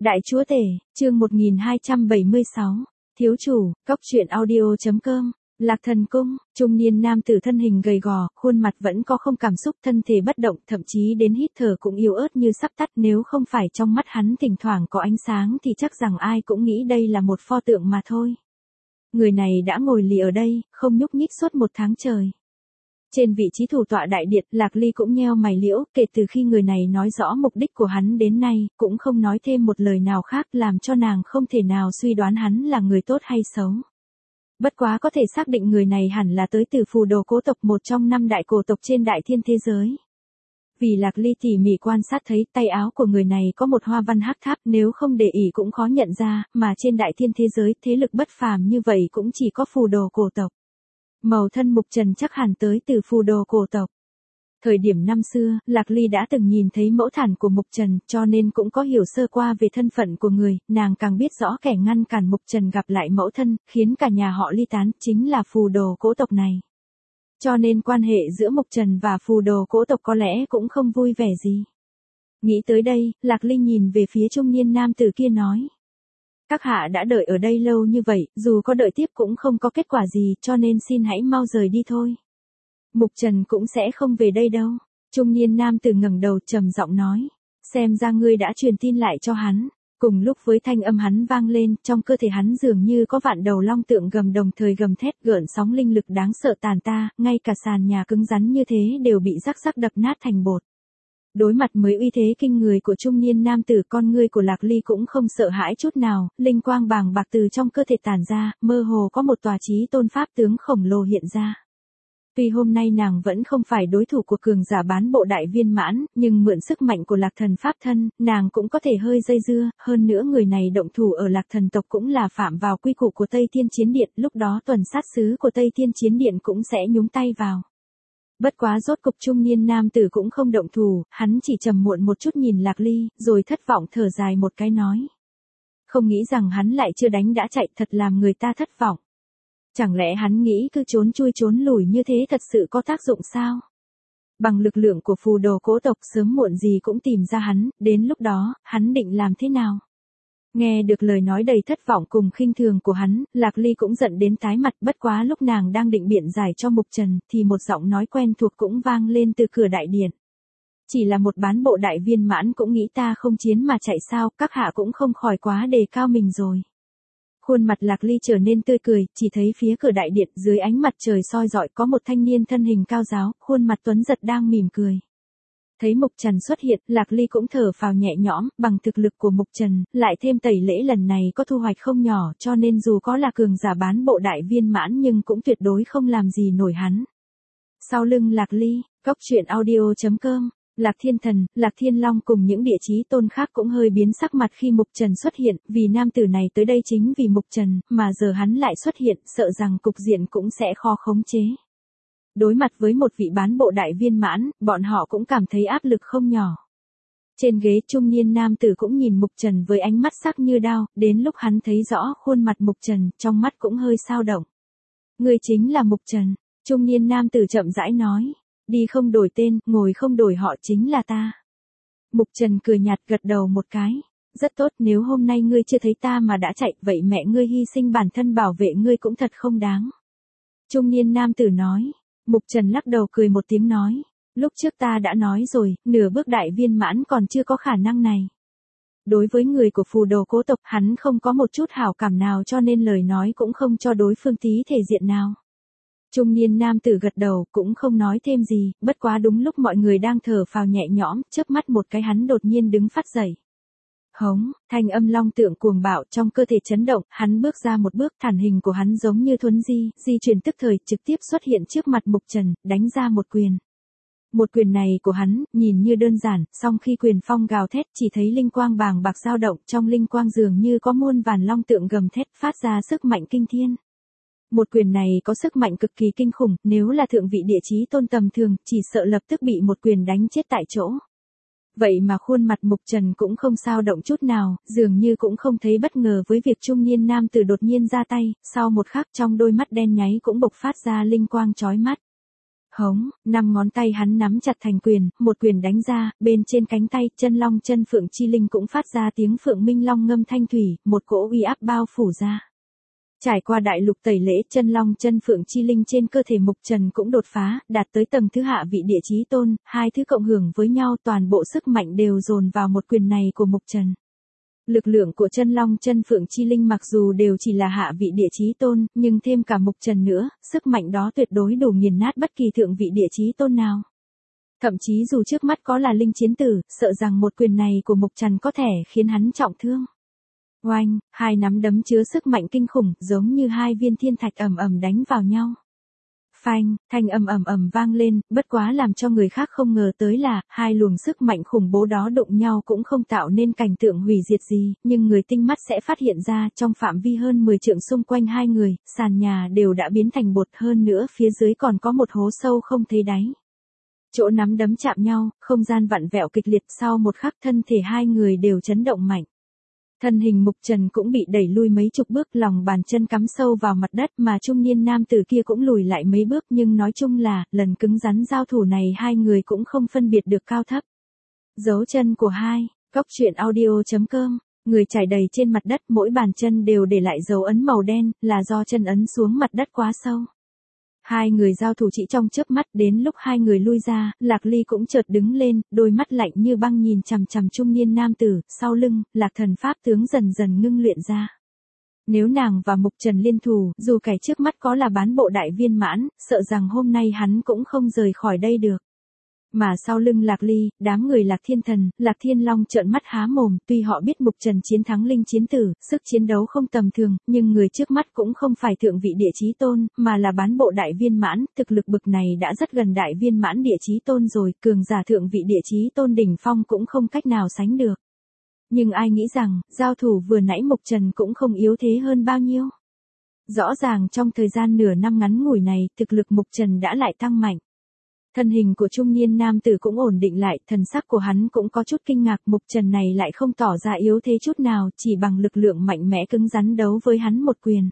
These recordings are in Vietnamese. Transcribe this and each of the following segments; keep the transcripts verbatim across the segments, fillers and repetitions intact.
Đại chúa tể, chương một nghìn hai trăm bảy mươi sáu, thiếu chủ, cóc truyện audio.com, Lạc Thần Cung, trung niên nam tử thân hình gầy gò, khuôn mặt vẫn có không cảm xúc, thân thể bất động, thậm chí đến hít thở cũng yếu ớt như sắp tắt, nếu không phải trong mắt hắn thỉnh thoảng có ánh sáng thì chắc rằng ai cũng nghĩ đây là một pho tượng mà thôi. Người này đã ngồi lì ở đây, không nhúc nhích suốt một tháng trời. Trên vị trí thủ tọa đại điện, Lạc Ly cũng nheo mày liễu, kể từ khi người này nói rõ mục đích của hắn đến nay, cũng không nói thêm một lời nào khác, làm cho nàng không thể nào suy đoán hắn là người tốt hay xấu. Bất quá có thể xác định người này hẳn là tới từ Phù Đồ Cố tộc, một trong năm đại cổ tộc trên đại thiên thế giới. Vì Lạc Ly tỉ mỉ quan sát thấy tay áo của người này có một hoa văn hắc tháp, nếu không để ý cũng khó nhận ra, mà trên đại thiên thế giới thế lực bất phàm như vậy cũng chỉ có Phù Đồ cổ tộc. Màu thân Mục Trần chắc hẳn tới từ Phù Đồ cổ tộc. Thời điểm năm xưa, Lạc Ly đã từng nhìn thấy mẫu thản của Mục Trần, cho nên cũng có hiểu sơ qua về thân phận của người, nàng càng biết rõ kẻ ngăn cản Mục Trần gặp lại mẫu thân, khiến cả nhà họ ly tán, chính là Phù Đồ Cố tộc này. Cho nên quan hệ giữa Mục Trần và Phù Đồ Cố tộc có lẽ cũng không vui vẻ gì. Nghĩ tới đây, Lạc Ly nhìn về phía trung niên nam tử kia nói. Các hạ đã đợi ở đây lâu như vậy, dù có đợi tiếp cũng không có kết quả gì, cho nên xin hãy mau rời đi thôi. Mục Trần cũng sẽ không về đây đâu. Trung niên nam tử ngẩng đầu trầm giọng nói. Xem ra ngươi đã truyền tin lại cho hắn. Cùng lúc với thanh âm hắn vang lên, trong cơ thể hắn dường như có vạn đầu long tượng gầm đồng thời gầm thét, gợn sóng linh lực đáng sợ tàn ta, ngay cả sàn nhà cứng rắn như thế đều bị rắc rắc đập nát thành bột. Đối mặt mới uy thế kinh người của trung niên nam tử, con ngươi của Lạc Ly cũng không sợ hãi chút nào, linh quang bàng bạc từ trong cơ thể tản ra, mơ hồ có một tòa chí tôn pháp tướng khổng lồ hiện ra. Tuy hôm nay nàng vẫn không phải đối thủ của cường giả bán bộ đại viên mãn, nhưng mượn sức mạnh của Lạc Thần pháp thân, nàng cũng có thể hơi dây dưa, hơn nữa người này động thủ ở Lạc Thần tộc cũng là phạm vào quy củ của Tây Thiên Chiến Điện, lúc đó tuần sát sứ của Tây Thiên Chiến Điện cũng sẽ nhúng tay vào. Bất quá rốt cục trung niên nam tử cũng không động thủ, hắn chỉ trầm muộn một chút nhìn Lạc Ly, rồi thất vọng thở dài một cái nói. Không nghĩ rằng hắn lại chưa đánh đã chạy, thật làm người ta thất vọng. Chẳng lẽ hắn nghĩ cứ trốn chui trốn lùi như thế thật sự có tác dụng sao? Bằng lực lượng của Phù Đồ Cố tộc sớm muộn gì cũng tìm ra hắn, đến lúc đó, hắn định làm thế nào? Nghe được lời nói đầy thất vọng cùng khinh thường của hắn, Lạc Ly cũng giận đến tái mặt, bất quá lúc nàng đang định biện giải cho Mục Trần, thì một giọng nói quen thuộc cũng vang lên từ cửa đại điện. Chỉ là một bán bộ đại viên mãn cũng nghĩ ta không chiến mà chạy sao, các hạ cũng không khỏi quá đề cao mình rồi. Khuôn mặt Lạc Ly trở nên tươi cười, chỉ thấy phía cửa đại điện dưới ánh mặt trời soi rọi có một thanh niên thân hình cao giáo, khuôn mặt tuấn giật đang mỉm cười. Thấy Mục Trần xuất hiện, Lạc Ly cũng thở phào nhẹ nhõm, bằng thực lực của Mục Trần, lại thêm tẩy lễ lần này có thu hoạch không nhỏ, cho nên dù có là cường giả bán bộ đại viên mãn nhưng cũng tuyệt đối không làm gì nổi hắn. Sau lưng Lạc Ly, cóc truyện audio.com, Lạc Thiên Thần, Lạc Thiên Long cùng những địa chí tôn khác cũng hơi biến sắc mặt khi Mục Trần xuất hiện, vì nam tử này tới đây chính vì Mục Trần, mà giờ hắn lại xuất hiện, sợ rằng cục diện cũng sẽ khó khống chế. Đối mặt với một vị bán bộ đại viên mãn, bọn họ cũng cảm thấy áp lực không nhỏ. Trên ghế trung niên nam tử cũng nhìn Mục Trần với ánh mắt sắc như đao, đến lúc hắn thấy rõ khuôn mặt Mục Trần, trong mắt cũng hơi xao động. Người chính là Mục Trần, trung niên nam tử chậm rãi nói. Đi không đổi tên, ngồi không đổi họ chính là ta. Mục Trần cười nhạt gật đầu một cái. Rất tốt, nếu hôm nay ngươi chưa thấy ta mà đã chạy, vậy mẹ ngươi hy sinh bản thân bảo vệ ngươi cũng thật không đáng. Trung niên nam tử nói. Mục Trần lắc đầu cười một tiếng nói. Lúc trước ta đã nói rồi, nửa bước đại viên mãn còn chưa có khả năng này. Đối với người của Phù Đồ Cố tộc, hắn không có một chút hảo cảm nào cho nên lời nói cũng không cho đối phương tí thể diện nào. Trung niên nam tử gật đầu cũng không nói thêm gì, bất quá đúng lúc mọi người đang thở phào nhẹ nhõm, chớp mắt một cái hắn đột nhiên đứng phát dậy. Hống, thanh âm long tượng cuồng bạo trong cơ thể chấn động, hắn bước ra một bước, thản hình của hắn giống như thuấn di, di chuyển tức thời, trực tiếp xuất hiện trước mặt Mục Trần, đánh ra một quyền. Một quyền này của hắn, nhìn như đơn giản, song khi quyền phong gào thét, chỉ thấy linh quang bàng bạc dao động, trong linh quang dường như có muôn vàn long tượng gầm thét, phát ra sức mạnh kinh thiên. Một quyền này có sức mạnh cực kỳ kinh khủng, nếu là thượng vị địa chí tôn tầm thường, chỉ sợ lập tức bị một quyền đánh chết tại chỗ. Vậy mà khuôn mặt Mục Trần cũng không sao động chút nào, dường như cũng không thấy bất ngờ với việc trung niên nam tử đột nhiên ra tay, sau một khắc trong đôi mắt đen nháy cũng bộc phát ra linh quang chói mắt. Hống, năm ngón tay hắn nắm chặt thành quyền, một quyền đánh ra, bên trên cánh tay, chân long chân phượng chi linh cũng phát ra tiếng phượng minh long ngâm thanh thủy, một cỗ uy áp bao phủ ra. Trải qua đại lục tẩy lễ, chân long chân phượng chi linh trên cơ thể Mục Trần cũng đột phá, đạt tới tầng thứ hạ vị địa chí tôn, hai thứ cộng hưởng với nhau, toàn bộ sức mạnh đều dồn vào một quyền này của Mục Trần. Lực lượng của chân long chân phượng chi linh mặc dù đều chỉ là hạ vị địa chí tôn, nhưng thêm cả Mục Trần nữa, sức mạnh đó tuyệt đối đủ nghiền nát bất kỳ thượng vị địa chí tôn nào. Thậm chí dù trước mắt có là linh chiến tử, sợ rằng một quyền này của Mục Trần có thể khiến hắn trọng thương. Oanh, hai nắm đấm chứa sức mạnh kinh khủng, giống như hai viên thiên thạch ầm ầm đánh vào nhau. Phanh, thanh âm ầm ầm vang lên, bất quá làm cho người khác không ngờ tới là, hai luồng sức mạnh khủng bố đó đụng nhau cũng không tạo nên cảnh tượng hủy diệt gì, nhưng người tinh mắt sẽ phát hiện ra, trong phạm vi hơn mười trượng xung quanh hai người, sàn nhà đều đã biến thành bột, hơn nữa phía dưới còn có một hố sâu không thấy đáy. Chỗ nắm đấm chạm nhau, không gian vặn vẹo kịch liệt, sau một khắc thân thể hai người đều chấn động mạnh. Thân hình Mục Trần cũng bị đẩy lui mấy chục bước, lòng bàn chân cắm sâu vào mặt đất, mà trung niên nam tử kia cũng lùi lại mấy bước, nhưng nói chung là, lần cứng rắn giao thủ này hai người cũng không phân biệt được cao thấp. Dấu chân của hai, Cóc truyện audio chấm com, người trải đầy trên mặt đất, mỗi bàn chân đều để lại dấu ấn màu đen, là do chân ấn xuống mặt đất quá sâu. Hai người giao thủ chỉ trong chớp mắt, đến lúc hai người lui ra, Lạc Ly cũng chợt đứng lên, đôi mắt lạnh như băng nhìn chằm chằm trung niên nam tử, sau lưng, Lạc Thần pháp tướng dần dần ngưng luyện ra. Nếu nàng và Mục Trần liên thủ, dù kẻ trước mắt có là bán bộ đại viên mãn, sợ rằng hôm nay hắn cũng không rời khỏi đây được. Mà sau lưng Lạc Ly, đám người Lạc Thiên Thần, Lạc Thiên Long trợn mắt há mồm, tuy họ biết Mục Trần chiến thắng linh chiến tử, sức chiến đấu không tầm thường, nhưng người trước mắt cũng không phải thượng vị địa chí tôn, mà là bán bộ đại viên mãn, thực lực bực này đã rất gần đại viên mãn địa chí tôn rồi, cường giả thượng vị địa chí tôn đỉnh phong cũng không cách nào sánh được. Nhưng ai nghĩ rằng, giao thủ vừa nãy Mục Trần cũng không yếu thế hơn bao nhiêu. Rõ ràng trong thời gian nửa năm ngắn ngủi này, thực lực Mục Trần đã lại tăng mạnh. Thân hình của trung niên nam tử cũng ổn định lại, thần sắc của hắn cũng có chút kinh ngạc, Mục Trần này lại không tỏ ra yếu thế chút nào, chỉ bằng lực lượng mạnh mẽ cứng rắn đấu với hắn một quyền.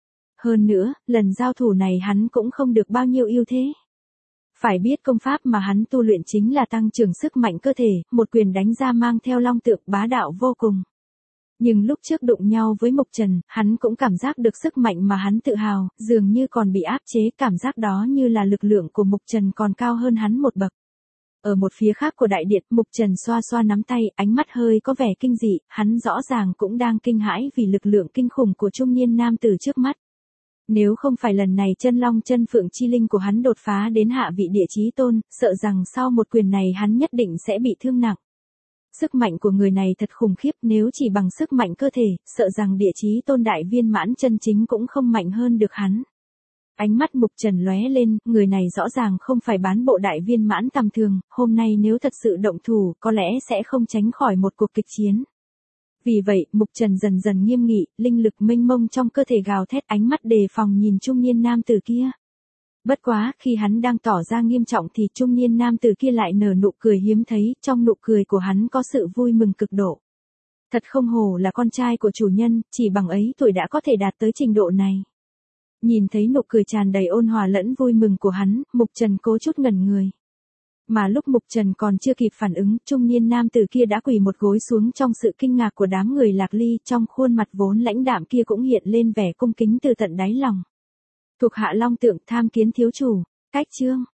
Hơn nữa, lần giao thủ này hắn cũng không được bao nhiêu ưu thế. Phải biết công pháp mà hắn tu luyện chính là tăng trưởng sức mạnh cơ thể, một quyền đánh ra mang theo long tượng bá đạo vô cùng. Nhưng lúc trước đụng nhau với Mục Trần, hắn cũng cảm giác được sức mạnh mà hắn tự hào, dường như còn bị áp chế, cảm giác đó như là lực lượng của Mục Trần còn cao hơn hắn một bậc. Ở một phía khác của đại điện, Mục Trần xoa xoa nắm tay, ánh mắt hơi có vẻ kinh dị, hắn rõ ràng cũng đang kinh hãi vì lực lượng kinh khủng của trung niên nam tử trước mắt. Nếu không phải lần này chân long chân phượng chi linh của hắn đột phá đến hạ vị địa chí tôn, sợ rằng sau một quyền này hắn nhất định sẽ bị thương nặng. Sức mạnh của người này thật khủng khiếp, nếu chỉ bằng sức mạnh cơ thể, sợ rằng địa chí tôn đại viên mãn chân chính cũng không mạnh hơn được hắn. Ánh mắt Mục Trần lóe lên, người này rõ ràng không phải bán bộ đại viên mãn tầm thường, hôm nay nếu thật sự động thủ, có lẽ sẽ không tránh khỏi một cuộc kịch chiến. Vì vậy, Mục Trần dần dần nghiêm nghị, linh lực mênh mông trong cơ thể gào thét, ánh mắt đề phòng nhìn trung niên nam tử kia. Bất quá, khi hắn đang tỏ ra nghiêm trọng thì trung niên nam tử kia lại nở nụ cười hiếm thấy, trong nụ cười của hắn có sự vui mừng cực độ. Thật không hổ là con trai của chủ nhân, chỉ bằng ấy tuổi đã có thể đạt tới trình độ này. Nhìn thấy nụ cười tràn đầy ôn hòa lẫn vui mừng của hắn, Mục Trần cố chút ngẩn người. Mà lúc Mục Trần còn chưa kịp phản ứng, trung niên nam tử kia đã quỳ một gối xuống trong sự kinh ngạc của đám người Lạc Ly, trong khuôn mặt vốn lãnh đạm kia cũng hiện lên vẻ cung kính từ tận đáy lòng. Thuộc hạ long tượng tham kiến thiếu chủ, cách chương.